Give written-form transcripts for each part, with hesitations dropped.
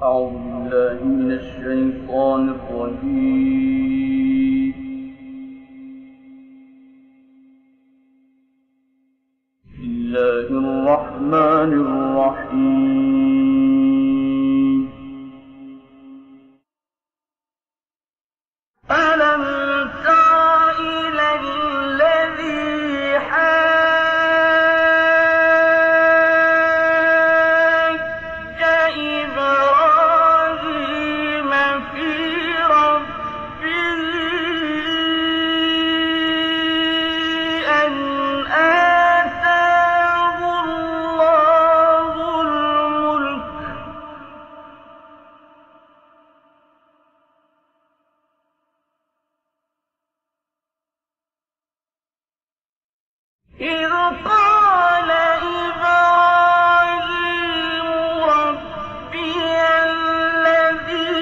أعوذ بالله من الشيطان الرجيم. بسم الله الرحمن الرحيم. ألم تر إلى الذي إذ قال إبراهيم ربي الذي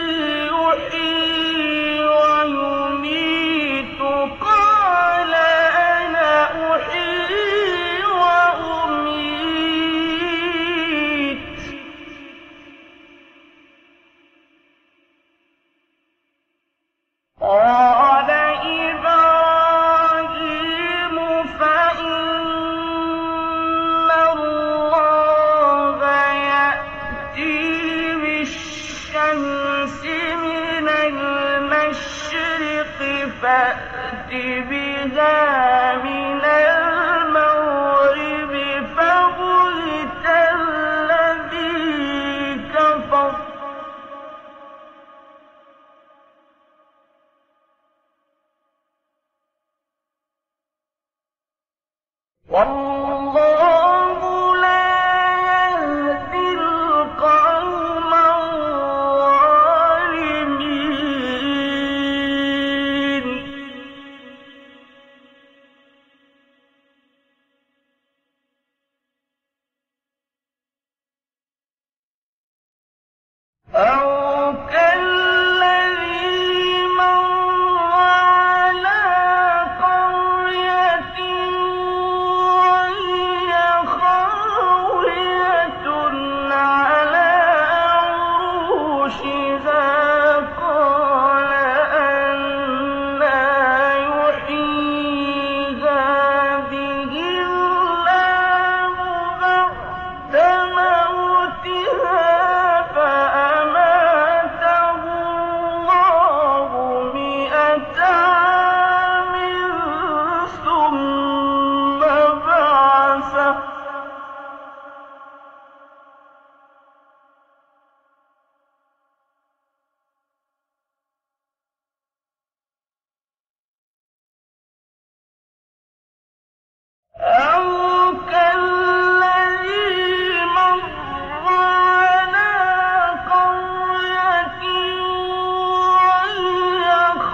يحيي ويميت قال أنا أحيي وأميت قال إبراهيم فإن الله يأتي بالشمس من المشرق فأت بها من المغرب فبهت الذي كفر والله لا يهدي القوم الظالمين. أو كالذي مر على قرية وهي خاوية على عروشها قال أنى يحيي هذه الله بعد موتها فأماته الله 100 عام ثم بعثه أو كالذي مر على قرية وهي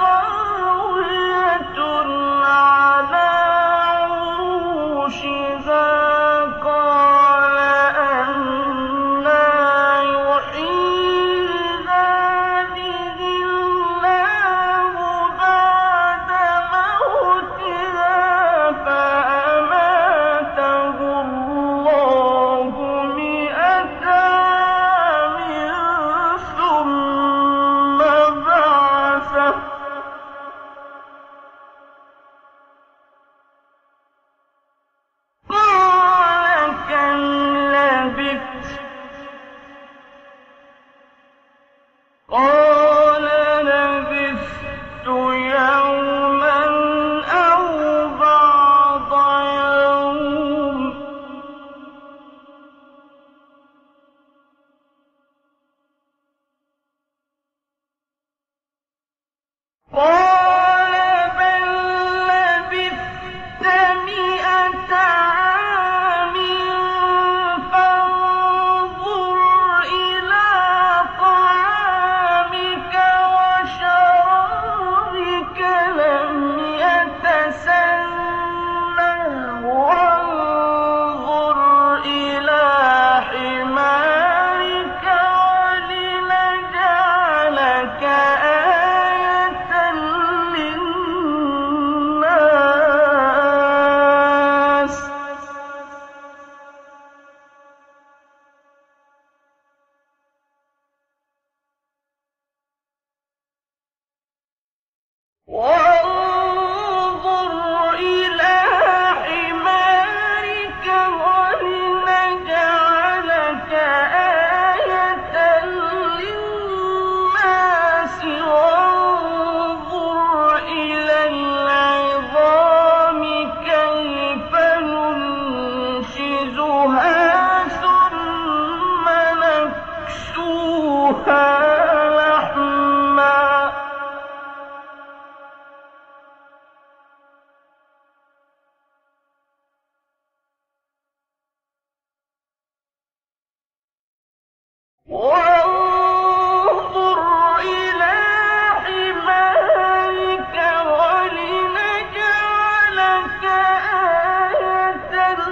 خاوية على عروشها قال أنى يحيي هذه الله بعد موتها فأماته الله 100 عام ثم بعثه قال كم لبثت قال لبثت يوما أو بعض يوم قال بل لبثت 100 عام فانظر إلى طعامك وانظر إلى حمارك ولنجعلك آية للناس وانظر إلى العظام كيف ننشزها ثم نكسوها لحما وانظر إلى حمارك ولنجعلك آية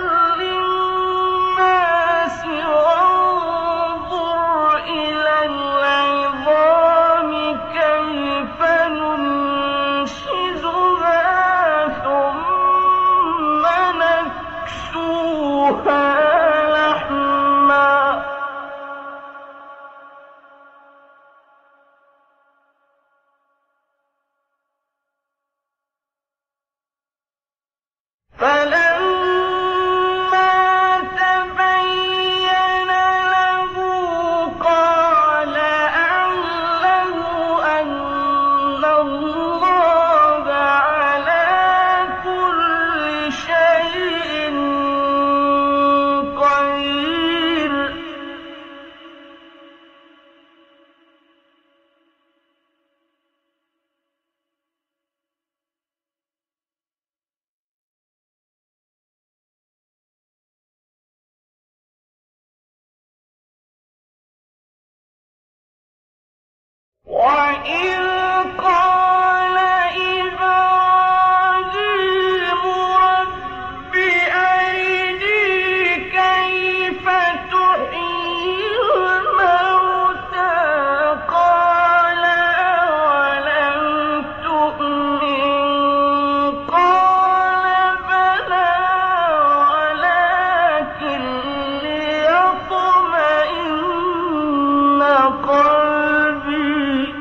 للناس وانظر إلى العظام كيف ننشزها ثم نكسوها لحما فلما تبين له قال أعلم أن الله على كل شيء قدير وإذ قال إبراهيم رب أرني كيف تحيي الموتى قال أولم تؤمن قال بلى ولكن ليطمئن قلبي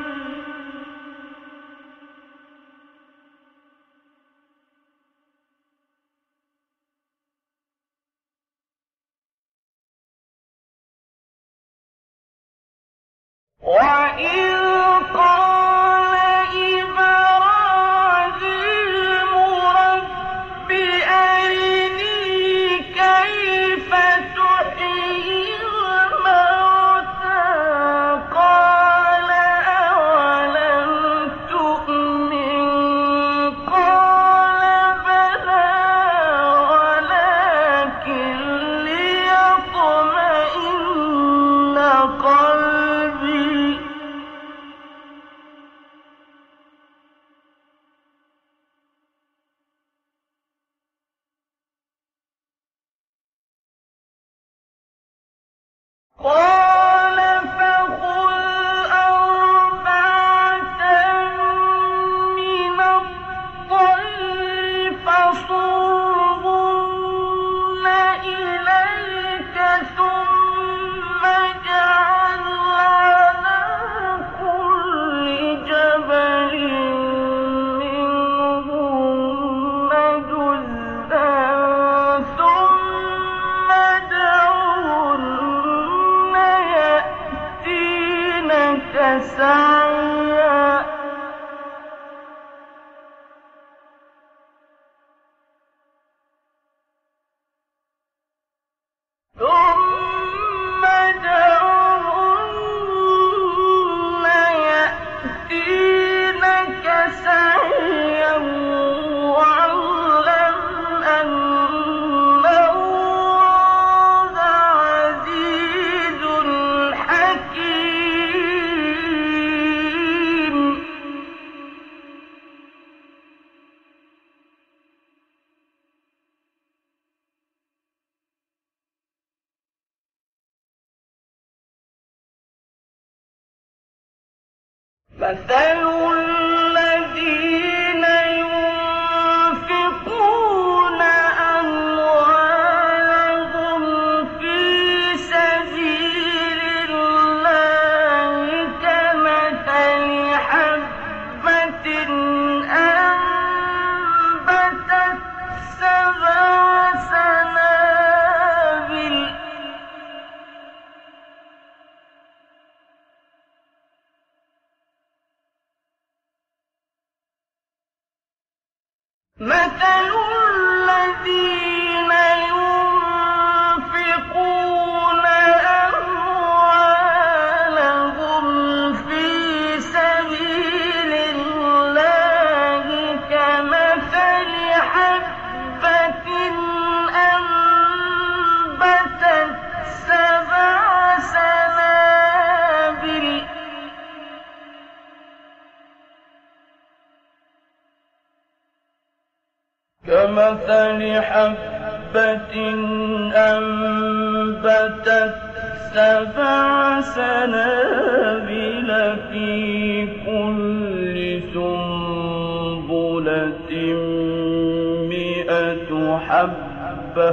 وإذ قال إبراهيم رب أرني كيف تحيي الموتى قال أولم تؤمن قال بلى ولكن ليطمئن قلبي قال فخذ أربعة من الطير فصرهن إليك ثم اجعل على كل جبل منهن جزءا ثم ادعهن يأتينك سعيا ثم ادعهن يأتينك سعيا واعلم أن الله عزيز حكيم مثل الذين ينفقون أموالهم في سبيل الله كمثل حبة مثل الذين ينفقون أموالهم في سبيل الله كمثل حبة أنبتت سبع سنابل في كل سنبلة 100 حبة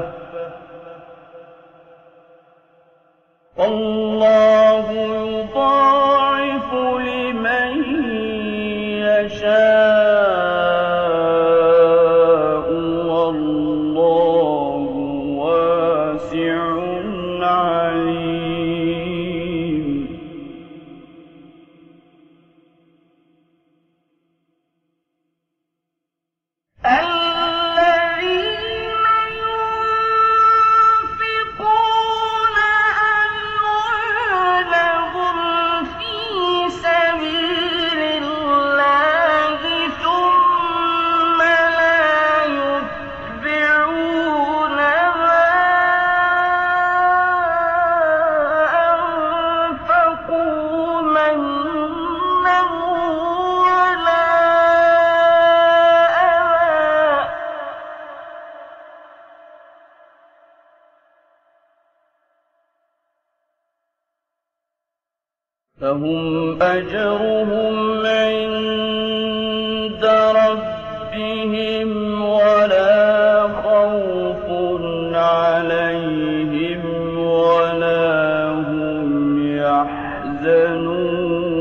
والله يضاعف لمن يشاء والله واسع عليم. الذين ينفقون أموالهم في سبيل الله ثم لا يتبعون ما أنفقوا منا ولا أذى لهم أجرهم عند ربهم ولا خوف عليهم ولا هم يحزنون.